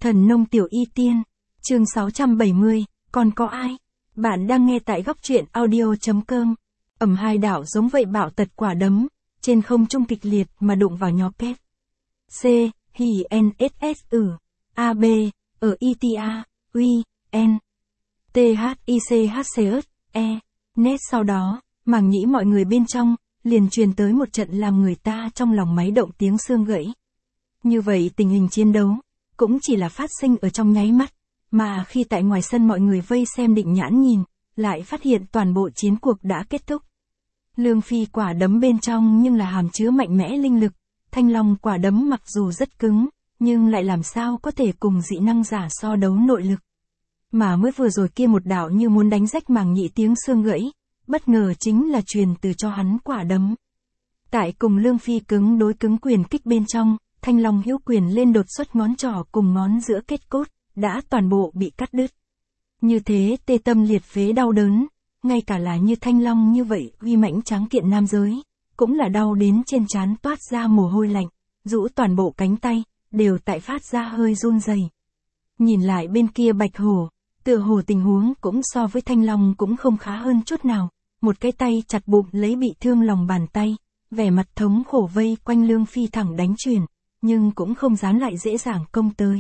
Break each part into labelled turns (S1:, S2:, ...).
S1: Thần nông tiểu y tiên, chương 670, còn có ai? Bạn đang nghe tại góc truyện audio.com. Hai đảo giống vậy bạo tật quả đấm, trên không trung kịch liệt mà đụng vào nhó két. C, H, N, S, S, A, B, ở ITA, U, N, T, H, I, C, H, C, S, E, nét sau đó, màng nhĩ mọi người bên trong, liền truyền tới một trận làm người ta trong lòng máy động tiếng xương gãy. Như vậy tình hình chiến đấu, cũng chỉ là phát sinh ở trong nháy mắt, mà khi tại ngoài sân mọi người vây xem định nhãn nhìn, lại phát hiện toàn bộ chiến cuộc đã kết thúc. Lương Phi quả đấm bên trong nhưng là hàm chứa mạnh mẽ linh lực, Thanh Long quả đấm mặc dù rất cứng, nhưng lại làm sao có thể cùng dị năng giả so đấu nội lực. Mà mới vừa rồi kia một đạo như muốn đánh rách màng nhĩ tiếng xương gãy, bất ngờ chính là truyền từ cho hắn quả đấm. Tại cùng Lương Phi cứng đối cứng quyền kích bên trong, Thanh Long hữu quyền lên đột xuất ngón trỏ cùng ngón giữa kết cốt, đã toàn bộ bị cắt đứt. Như thế tê tâm liệt phế đau đớn, ngay cả là như Thanh Long như vậy uy mãnh tráng kiện nam giới, cũng là đau đến trên trán toát ra mồ hôi lạnh, rũ toàn bộ cánh tay, đều tại phát ra hơi run rẩy. Nhìn lại bên kia Bạch Hổ, tựa hồ tình huống cũng so với Thanh Long cũng không khá hơn chút nào, một cái tay chặt bụng lấy bị thương lòng bàn tay, vẻ mặt thống khổ vây quanh Lương Phi thẳng đánh truyền, nhưng cũng không dám lại dễ dàng công tới.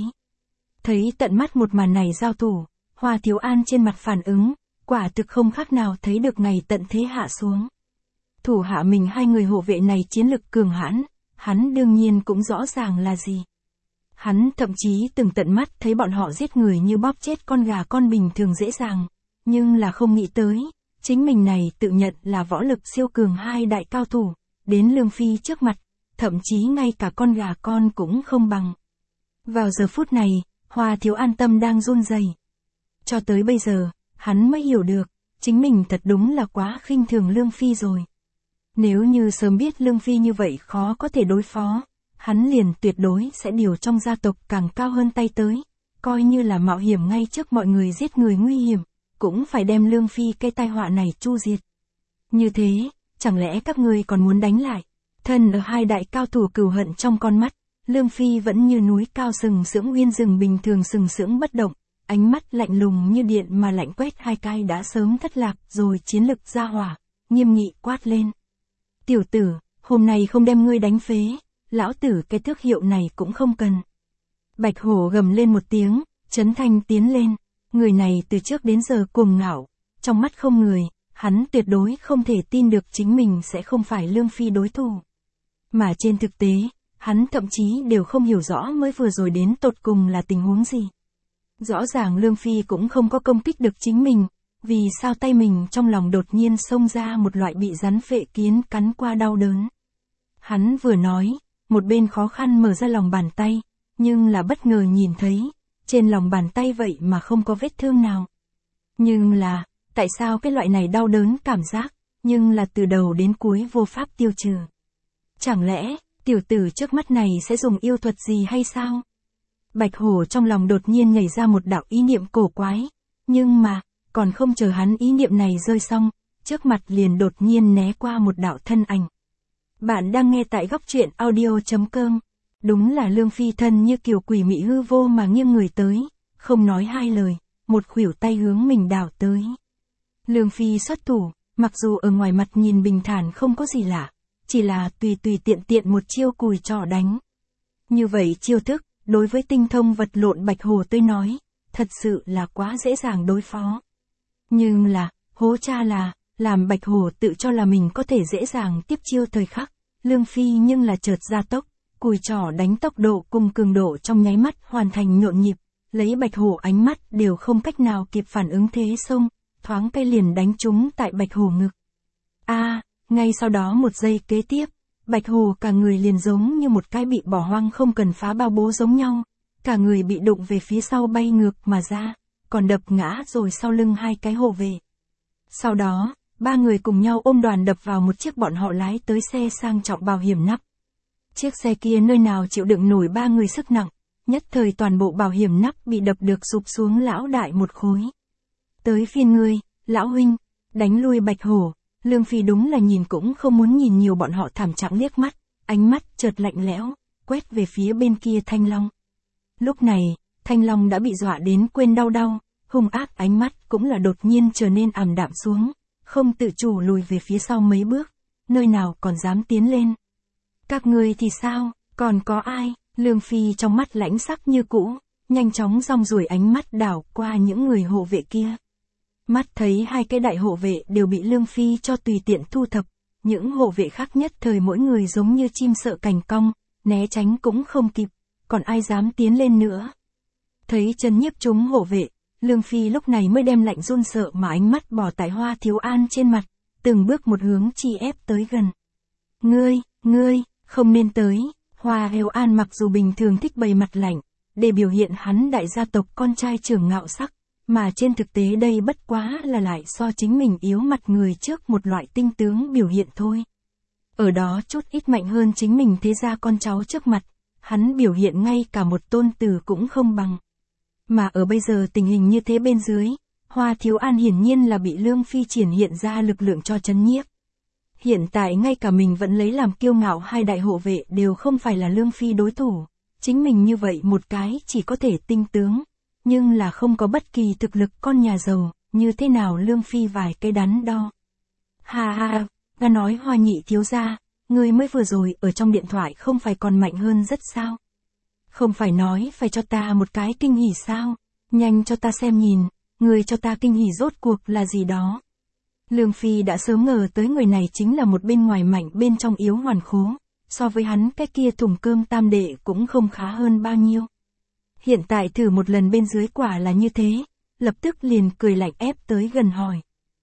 S1: Thấy tận mắt một màn này giao thủ, Hoa Thiếu An trên mặt phản ứng, quả thực không khác nào thấy được ngày tận thế hạ xuống. Thủ hạ mình hai người hộ vệ này chiến lực cường hãn, hắn đương nhiên cũng rõ ràng là gì. Hắn thậm chí từng tận mắt thấy bọn họ giết người như bóp chết con gà con bình thường dễ dàng, nhưng là không nghĩ tới, chính mình này tự nhận là võ lực siêu cường hai đại cao thủ, đến Lương Phi trước mặt, thậm chí ngay cả con gà con cũng không bằng. Vào giờ phút này, Hoa Thiếu An tâm đang run rẩy. Cho tới bây giờ, hắn mới hiểu được, chính mình thật đúng là quá khinh thường Lương Phi rồi. Nếu như sớm biết Lương Phi như vậy khó có thể đối phó, hắn liền tuyệt đối sẽ điều trong gia tộc càng cao hơn tay tới, coi như là mạo hiểm ngay trước mọi người giết người nguy hiểm, cũng phải đem Lương Phi cái tai họa này chu diệt. Như thế, chẳng lẽ các ngươi còn muốn đánh lại? Thân ở hai đại cao thủ cừu hận trong con mắt, Lương Phi vẫn như núi cao sừng sững uyên rừng bình thường sừng sững bất động, ánh mắt lạnh lùng như điện mà lạnh quét hai cai đã sớm thất lạc rồi chiến lực ra hỏa, nghiêm nghị quát lên. Tiểu tử, hôm nay không đem ngươi đánh phế, lão tử cái tước hiệu này cũng không cần. Bạch Hổ gầm lên một tiếng, Trấn Thanh tiến lên, người này từ trước đến giờ cuồng ngạo, trong mắt không người, hắn tuyệt đối không thể tin được chính mình sẽ không phải Lương Phi đối thủ. Mà trên thực tế, hắn thậm chí đều không hiểu rõ mới vừa rồi đến tột cùng là tình huống gì. Rõ ràng Lương Phi cũng không có công kích được chính mình, vì sao tay mình trong lòng đột nhiên xông ra một loại bị rắn phệ kiến cắn qua đau đớn. Hắn vừa nói, một bên khó khăn mở ra lòng bàn tay, nhưng là bất ngờ nhìn thấy, trên lòng bàn tay vậy mà không có vết thương nào. Nhưng là, tại sao cái loại này đau đớn cảm giác, nhưng là từ đầu đến cuối vô pháp tiêu trừ. Chẳng lẽ, tiểu tử trước mắt này sẽ dùng yêu thuật gì hay sao? Bạch Hổ trong lòng đột nhiên nhảy ra một đạo ý niệm cổ quái, nhưng mà, còn không chờ hắn ý niệm này rơi xong, trước mặt liền đột nhiên né qua một đạo thân ảnh. Bạn đang nghe tại góc truyện audio.com. Đúng là Lương Phi thân như kiểu quỷ mị hư vô mà nghiêng người tới, không nói hai lời, một khuỷu tay hướng mình đảo tới. Lương Phi xuất thủ, mặc dù ở ngoài mặt nhìn bình thản không có gì lạ, chỉ là tùy tiện tiện một chiêu cùi trỏ đánh. Như vậy chiêu thức, đối với tinh thông vật lộn Bạch Hổ tôi nói, thật sự là quá dễ dàng đối phó. Nhưng là, hố cha là, làm Bạch Hổ tự cho là mình có thể dễ dàng tiếp chiêu thời khắc, Lương Phi nhưng là chợt gia tốc, cùi trỏ đánh tốc độ cùng cường độ trong nháy mắt hoàn thành nhộn nhịp, lấy Bạch Hổ ánh mắt đều không cách nào kịp phản ứng thế xông, thoáng cây liền đánh trúng tại Bạch Hổ ngực. Ngay sau đó một giây kế tiếp, Bạch Hổ cả người liền giống như một cái bị bỏ hoang không cần phá bao bố giống nhau, cả người bị đụng về phía sau bay ngược mà ra, còn đập ngã rồi sau lưng hai cái hộ vệ. Sau đó, ba người cùng nhau ôm đoàn đập vào một chiếc bọn họ lái tới xe sang trọng bảo hiểm nắp. Chiếc xe kia nơi nào chịu đựng nổi ba người sức nặng, nhất thời toàn bộ bảo hiểm nắp bị đập được sụp xuống lão đại một khối. Tới phiên ngươi, lão huynh, đánh lui Bạch Hổ. Lương Phi đúng là nhìn cũng không muốn nhìn nhiều bọn họ thảm trạng liếc mắt, ánh mắt chợt lạnh lẽo, quét về phía bên kia Thanh Long. Lúc này, Thanh Long đã bị dọa đến quên đau, hung ác ánh mắt cũng là đột nhiên trở nên ảm đạm xuống, không tự chủ lùi về phía sau mấy bước, nơi nào còn dám tiến lên. Các ngươi thì sao, còn có ai? Lương Phi trong mắt lãnh sắc như cũ, nhanh chóng rong ruổi ánh mắt đảo qua những người hộ vệ kia. Mắt thấy hai cái đại hộ vệ đều bị Lương Phi cho tùy tiện thu thập, những hộ vệ khác nhất thời mỗi người giống như chim sợ cành cong, né tránh cũng không kịp, còn ai dám tiến lên nữa. Thấy Trần Nhiếp chúng hộ vệ, Lương Phi lúc này mới đem lạnh run sợ mà ánh mắt bỏ tại Hoa Thiếu An trên mặt, từng bước một hướng chi ép tới gần. Ngươi, không nên tới. Hoa Thiếu An mặc dù bình thường thích bày mặt lạnh, để biểu hiện hắn đại gia tộc con trai trưởng ngạo sắc, mà trên thực tế đây bất quá là lại so chính mình yếu mặt người trước một loại tinh tướng biểu hiện thôi. Ở đó chút ít mạnh hơn chính mình thế ra con cháu trước mặt, hắn biểu hiện ngay cả một tôn tử cũng không bằng. Mà ở bây giờ tình hình như thế bên dưới, Hoa Thiếu An hiển nhiên là bị Lương Phi triển hiện ra lực lượng cho trấn nhiếp. Hiện tại ngay cả mình vẫn lấy làm kiêu ngạo hai đại hộ vệ đều không phải là Lương Phi đối thủ, chính mình như vậy một cái chỉ có thể tinh tướng, nhưng là không có bất kỳ thực lực con nhà giàu, như thế nào Lương Phi vài cái đắn đo. Ha, ta nói Hoa nhị thiếu gia, ngươi mới vừa rồi ở trong điện thoại không phải còn mạnh hơn rất sao? Không phải nói phải cho ta một cái kinh hỉ sao? Nhanh cho ta xem nhìn, ngươi cho ta kinh hỉ rốt cuộc là gì đó. Lương Phi đã sớm ngờ tới người này chính là một bên ngoài mạnh bên trong yếu hoàn khố, so với hắn cái kia thùng cơm tam đệ cũng không khá hơn bao nhiêu. Hiện tại thử một lần bên dưới quả là như thế, lập tức liền cười lạnh ép tới gần hỏi.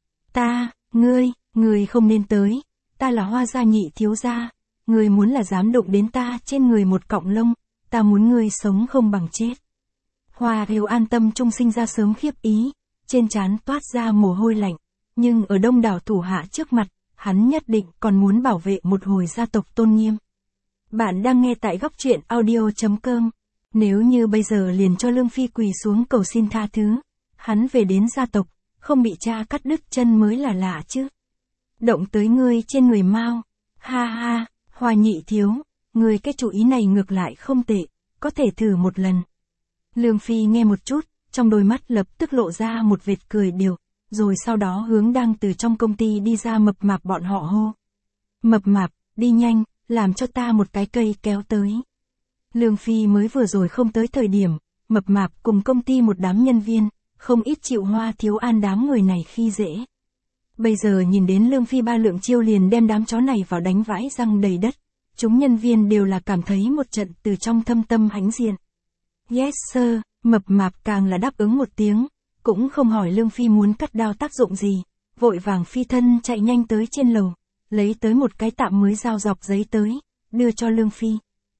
S1: Ngươi không nên tới, ta là Hoa gia nhị thiếu gia, ngươi muốn là dám đụng đến ta trên người một cọng lông, ta muốn ngươi sống không bằng chết. Hoa Thiếu An tâm trung sinh ra sớm khiếp ý, trên trán toát ra mồ hôi lạnh, nhưng ở đông đảo thủ hạ trước mặt, hắn nhất định còn muốn bảo vệ một hồi gia tộc tôn nghiêm. Bạn đang nghe tại góc truyện audio.com. Nếu như bây giờ liền cho Lương Phi quỳ xuống cầu xin tha thứ, hắn về đến gia tộc, không bị cha cắt đứt chân mới là lạ chứ. Động tới ngươi trên người mau. Ha, Hoa nhị thiếu, ngươi cái chủ ý này ngược lại không tệ, có thể thử một lần. Lương Phi nghe một chút, trong đôi mắt lập tức lộ ra một vệt cười điều, rồi sau đó hướng đang từ trong công ty đi ra Mập Mạp bọn họ hô. Mập Mạp, đi nhanh, làm cho ta một cái cây kéo tới. Lương Phi mới vừa rồi không tới thời điểm, Mập Mạp cùng công ty một đám nhân viên, không ít chịu Hoa Thiếu An đám người này khi dễ. Bây giờ nhìn đến Lương Phi ba lượng chiêu liền đem đám chó này vào đánh vãi răng đầy đất, chúng nhân viên đều là cảm thấy một trận từ trong thâm tâm hãnh diện. Yes sir, Mập Mạp càng là đáp ứng một tiếng, cũng không hỏi Lương Phi muốn cắt đao tác dụng gì, vội vàng phi thân chạy nhanh tới trên lầu, lấy tới một cái tạm mới dao dọc giấy tới, đưa cho Lương Phi.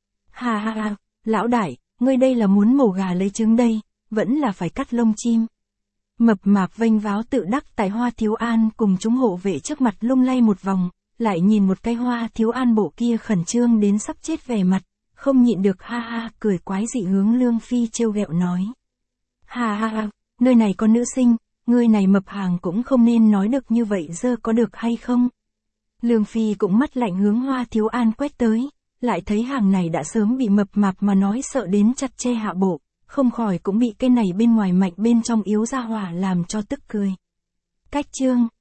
S1: Ha, lão đại, ngươi đây là muốn mổ gà lấy trứng đây, vẫn là phải cắt lông chim. Mập Mạp vênh váo tự đắc tại Hoa Thiếu An cùng chúng hộ vệ trước mặt lung lay một vòng, lại nhìn một cái Hoa Thiếu An bộ kia khẩn trương đến sắp chết vẻ mặt, không nhịn được ha cười quái dị hướng Lương Phi trêu ghẹo nói. Ha, nơi này có nữ sinh, ngươi này mập hàng cũng không nên nói được như vậy dơ có được hay không? Lương Phi cũng mắt lạnh hướng Hoa Thiếu An quét tới, lại thấy hàng này đã sớm bị Mập Mạp mà nói sợ đến chặt che hạ bộ, không khỏi cũng bị cái này bên ngoài mạnh bên trong yếu ra hỏa làm cho tức cười. Cách chương